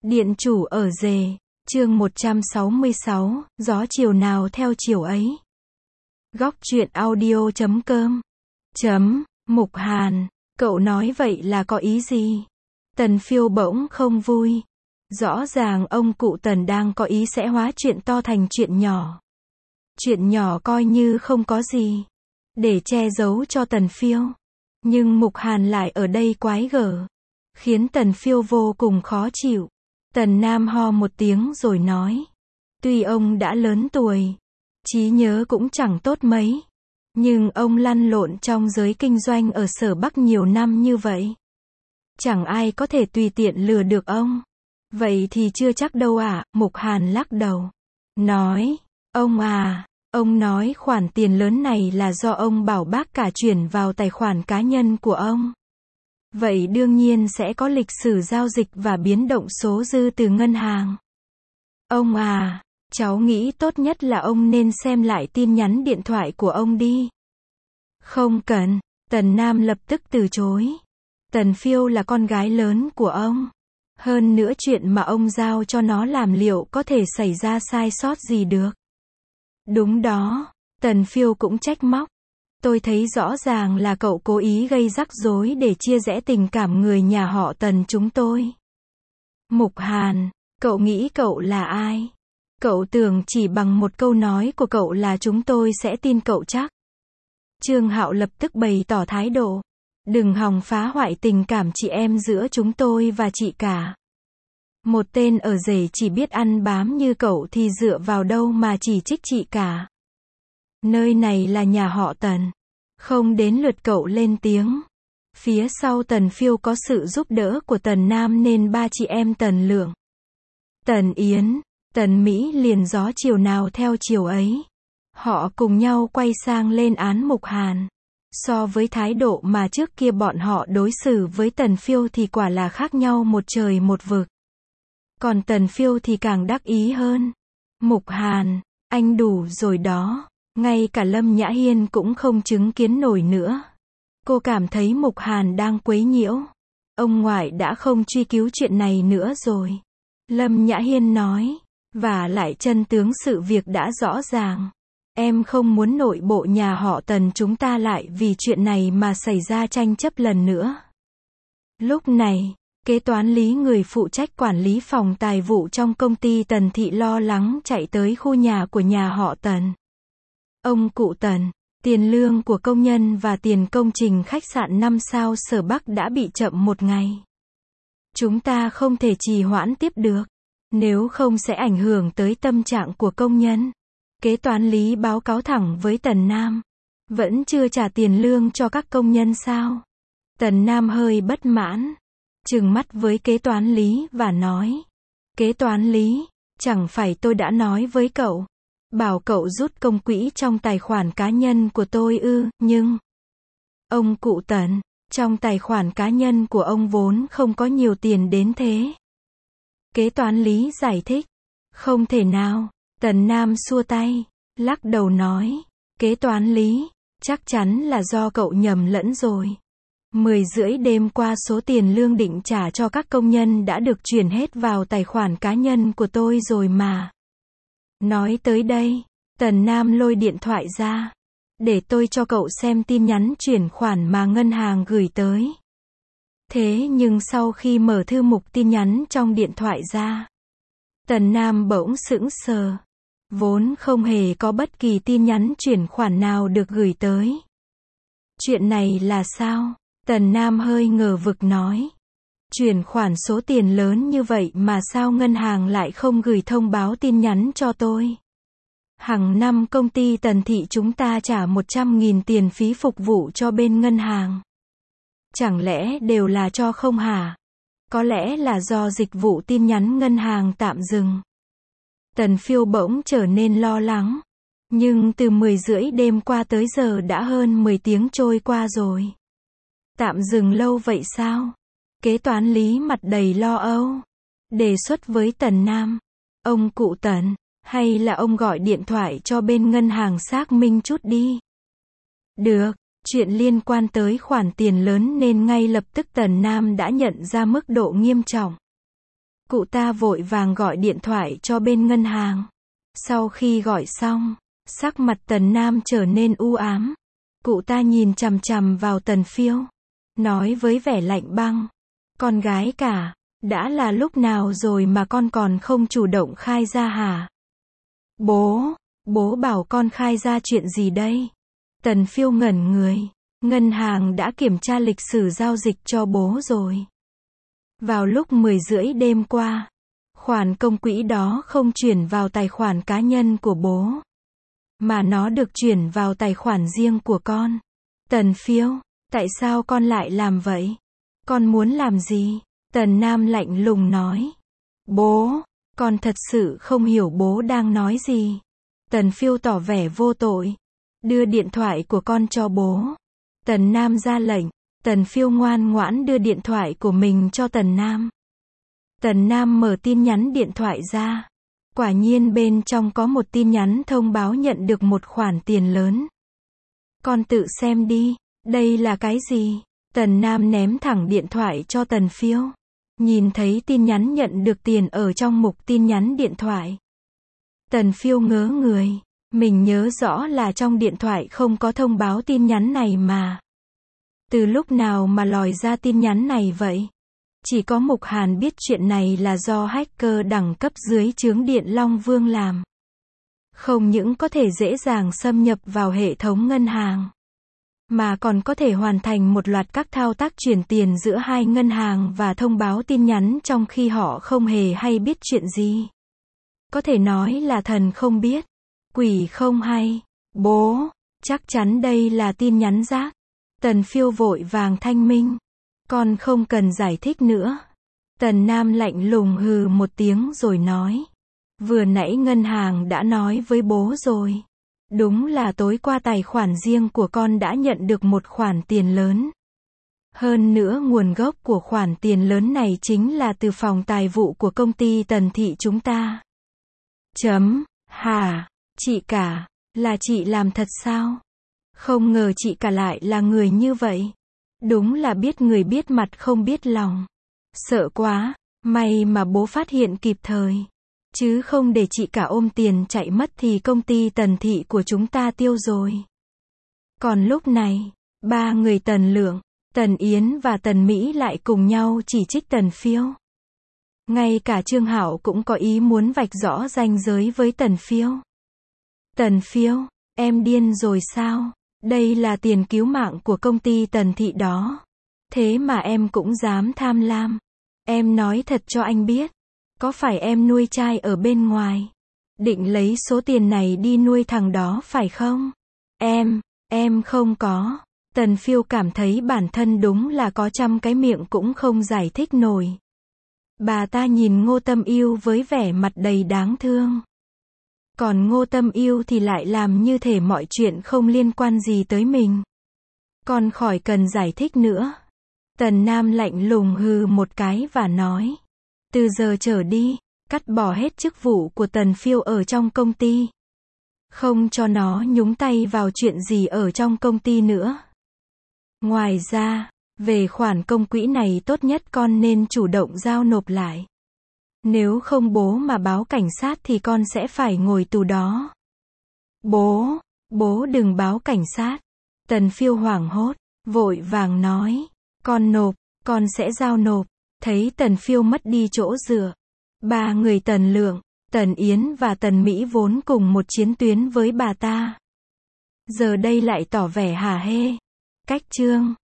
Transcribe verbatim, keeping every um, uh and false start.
Điện chủ ở rể, chương một trăm sáu mươi sáu, gió chiều nào theo chiều ấy. Góc truyện audio chấm com. Chấm, Mục Hàn, cậu nói vậy là có ý gì? Tần Phiêu bỗng không vui. Rõ ràng ông cụ Tần đang có ý sẽ hóa chuyện to thành chuyện nhỏ. Chuyện nhỏ coi như không có gì. Để che giấu cho Tần Phiêu. Nhưng Mục Hàn lại ở đây quái gở. Khiến Tần Phiêu vô cùng khó chịu. Tần Nam ho một tiếng rồi nói. Tuy ông đã lớn tuổi, trí nhớ cũng chẳng tốt mấy. Nhưng ông lăn lộn trong giới kinh doanh ở Sở Bắc nhiều năm như vậy. Chẳng ai có thể tùy tiện lừa được ông. Vậy thì chưa chắc đâu ạ, à, Mục Hàn lắc đầu. Nói, ông à, ông nói khoản tiền lớn này là do ông bảo bác cả chuyển vào tài khoản cá nhân của ông. Vậy đương nhiên sẽ có lịch sử giao dịch và biến động số dư từ ngân hàng. Ông à, cháu nghĩ tốt nhất là ông nên xem lại tin nhắn điện thoại của ông đi. Không cần, Tần Nam lập tức từ chối. Tần Phiêu là con gái lớn của ông. Hơn nữa chuyện mà ông giao cho nó làm liệu có thể xảy ra sai sót gì được. Đúng đó, Tần Phiêu cũng trách móc. Tôi thấy rõ ràng là cậu cố ý gây rắc rối để chia rẽ tình cảm người nhà họ Tần chúng tôi. Mục Hàn, cậu nghĩ cậu là ai? Cậu tưởng chỉ bằng một câu nói của cậu là chúng tôi sẽ tin cậu chắc? Trương Hạo lập tức bày tỏ thái độ. Đừng hòng phá hoại tình cảm chị em giữa chúng tôi và chị cả. Một tên ở rể chỉ biết ăn bám như cậu thì dựa vào đâu mà chỉ trích chị cả. Nơi này là nhà họ Tần. Không đến lượt cậu lên tiếng. Phía sau Tần Phiêu có sự giúp đỡ của Tần Nam nên ba chị em Tần Lượng, Tần Yến, Tần Mỹ liền gió chiều nào theo chiều ấy. Họ cùng nhau quay sang lên án Mục Hàn. So với thái độ mà trước kia bọn họ đối xử với Tần Phiêu thì quả là khác nhau một trời một vực. Còn Tần Phiêu thì càng đắc ý hơn. Mục Hàn, anh đủ rồi đó. Ngay cả Lâm Nhã Hiên cũng không chứng kiến nổi nữa. Cô cảm thấy Mục Hàn đang quấy nhiễu. Ông ngoại đã không truy cứu chuyện này nữa rồi. Lâm Nhã Hiên nói. Và lại chân tướng sự việc đã rõ ràng. Em không muốn nội bộ nhà họ Tần chúng ta lại vì chuyện này mà xảy ra tranh chấp lần nữa. Lúc này, kế toán lý người phụ trách quản lý phòng tài vụ trong công ty Tần Thị lo lắng chạy tới khu nhà của nhà họ Tần. Ông cụ Tần, tiền lương của công nhân và tiền công trình khách sạn năm sao Sở Bắc đã bị chậm một ngày. Chúng ta không thể trì hoãn tiếp được. Nếu không sẽ ảnh hưởng tới tâm trạng của công nhân. Kế toán lý báo cáo thẳng với Tần Nam. Vẫn chưa trả tiền lương cho các công nhân sao? Tần Nam hơi bất mãn. Trừng mắt với kế toán lý và nói. Kế toán lý, chẳng phải tôi đã nói với cậu. Bảo cậu rút công quỹ trong tài khoản cá nhân của tôi ư, nhưng... Ông cụ Tần, trong tài khoản cá nhân của ông vốn không có nhiều tiền đến thế. Kế toán lý giải thích. Không thể nào. Tần Nam xua tay, lắc đầu nói. Kế toán lý, chắc chắn là do cậu nhầm lẫn rồi. Mười rưỡi đêm qua số tiền lương định trả cho các công nhân đã được chuyển hết vào tài khoản cá nhân của tôi rồi mà. Nói tới đây, Tần Nam lôi điện thoại ra. Để tôi cho cậu xem tin nhắn chuyển khoản mà ngân hàng gửi tới. Thế nhưng sau khi mở thư mục tin nhắn trong điện thoại ra, Tần Nam bỗng sững sờ. Vốn không hề có bất kỳ tin nhắn chuyển khoản nào được gửi tới. Chuyện này là sao? Tần Nam hơi ngờ vực nói. Chuyển khoản số tiền lớn như vậy mà sao ngân hàng lại không gửi thông báo tin nhắn cho tôi? Hàng năm công ty Tần Thị chúng ta trả một trăm nghìn tiền phí phục vụ cho bên ngân hàng. Chẳng lẽ đều là cho không hả? Có lẽ là do dịch vụ tin nhắn ngân hàng tạm dừng. Tần Phiêu bỗng trở nên lo lắng. Nhưng từ mười rưỡi đêm qua tới giờ đã hơn mười tiếng trôi qua rồi. Tạm dừng lâu vậy sao? Kế toán lý mặt đầy lo âu. Đề xuất với Tần Nam. Ông cụ Tần, hay là ông gọi điện thoại cho bên ngân hàng xác minh chút đi. Được. Chuyện liên quan tới khoản tiền lớn nên ngay lập tức Tần Nam đã nhận ra mức độ nghiêm trọng. Cụ ta vội vàng gọi điện thoại cho bên ngân hàng. Sau khi gọi xong, sắc mặt Tần Nam trở nên u ám. Cụ ta nhìn chằm chằm vào Tần Phiêu, nói với vẻ lạnh băng. Con gái cả, đã là lúc nào rồi mà con còn không chủ động khai ra hả? Bố, bố bảo con khai ra chuyện gì đây? Tần Phiêu ngẩn người. Ngân hàng đã kiểm tra lịch sử giao dịch cho bố rồi. Vào lúc mười rưỡi đêm qua, khoản công quỹ đó không chuyển vào tài khoản cá nhân của bố, mà nó được chuyển vào tài khoản riêng của con. Tần Phiêu, tại sao con lại làm vậy? Con muốn làm gì? Tần Nam lạnh lùng nói. Bố, con thật sự không hiểu bố đang nói gì. Tần Phiêu tỏ vẻ vô tội. Đưa điện thoại của con cho bố. Tần Nam ra lệnh. Tần Phiêu ngoan ngoãn đưa điện thoại của mình cho Tần Nam. Tần Nam mở tin nhắn điện thoại ra. Quả nhiên bên trong có một tin nhắn thông báo nhận được một khoản tiền lớn. Con tự xem đi, đây là cái gì? Tần Nam ném thẳng điện thoại cho Tần Phiêu. Nhìn thấy tin nhắn nhận được tiền ở trong mục tin nhắn điện thoại. Tần Phiêu ngớ người. Mình nhớ rõ là trong điện thoại không có thông báo tin nhắn này mà. Từ lúc nào mà lòi ra tin nhắn này vậy? Chỉ có Mục Hàn biết chuyện này là do hacker đẳng cấp dưới trướng Điện Long Vương làm. Không những có thể dễ dàng xâm nhập vào hệ thống ngân hàng, mà còn có thể hoàn thành một loạt các thao tác chuyển tiền giữa hai ngân hàng và thông báo tin nhắn trong khi họ không hề hay biết chuyện gì. Có thể nói là thần không biết, quỷ không hay. Bố, chắc chắn đây là tin nhắn rác. Tần Phiêu vội vàng thanh minh. Con không cần giải thích nữa. Tần Nam lạnh lùng hừ một tiếng rồi nói. Vừa nãy ngân hàng đã nói với bố rồi. Đúng là tối qua tài khoản riêng của con đã nhận được một khoản tiền lớn. Hơn nữa nguồn gốc của khoản tiền lớn này chính là từ phòng tài vụ của công ty Tần Thị chúng ta. Chấm, hả, chị cả, là chị làm thật sao? Không ngờ chị cả lại là người như vậy. Đúng là biết người biết mặt không biết lòng. Sợ quá, may mà bố phát hiện kịp thời. Chứ không để chị cả ôm tiền chạy mất thì công ty Tần Thị của chúng ta tiêu rồi. Còn lúc này, ba người Tần Lượng, Tần Yến và Tần Mỹ lại cùng nhau chỉ trích Tần Phiêu. Ngay cả Trương Hạo cũng có ý muốn vạch rõ ranh giới với Tần Phiêu. Tần Phiêu, em điên rồi sao? Đây là tiền cứu mạng của công ty Tần Thị đó. Thế mà em cũng dám tham lam. Em nói thật cho anh biết. Có phải em nuôi trai ở bên ngoài? Định lấy số tiền này đi nuôi thằng đó phải không? Em, em không có. Tần Phiêu cảm thấy bản thân đúng là có trăm cái miệng cũng không giải thích nổi. Bà ta nhìn Ngô Tâm Yêu với vẻ mặt đầy đáng thương. Còn Ngô Tâm Yêu thì lại làm như thể mọi chuyện không liên quan gì tới mình. Còn khỏi cần giải thích nữa. Tần Nam lạnh lùng hừ một cái và nói. Từ giờ trở đi, cắt bỏ hết chức vụ của Tần Phiêu ở trong công ty. Không cho nó nhúng tay vào chuyện gì ở trong công ty nữa. Ngoài ra, về khoản công quỹ này tốt nhất con nên chủ động giao nộp lại. Nếu không bố mà báo cảnh sát thì con sẽ phải ngồi tù đó. Bố, bố đừng báo cảnh sát. Tần Phiêu hoảng hốt, vội vàng nói. Con nộp, con sẽ giao nộp. Thấy Tần Phiêu mất đi chỗ dựa. Ba người Tần Lượng, Tần Yến và Tần Mỹ vốn cùng một chiến tuyến với bà ta. Giờ đây lại tỏ vẻ hả hê. Cách chương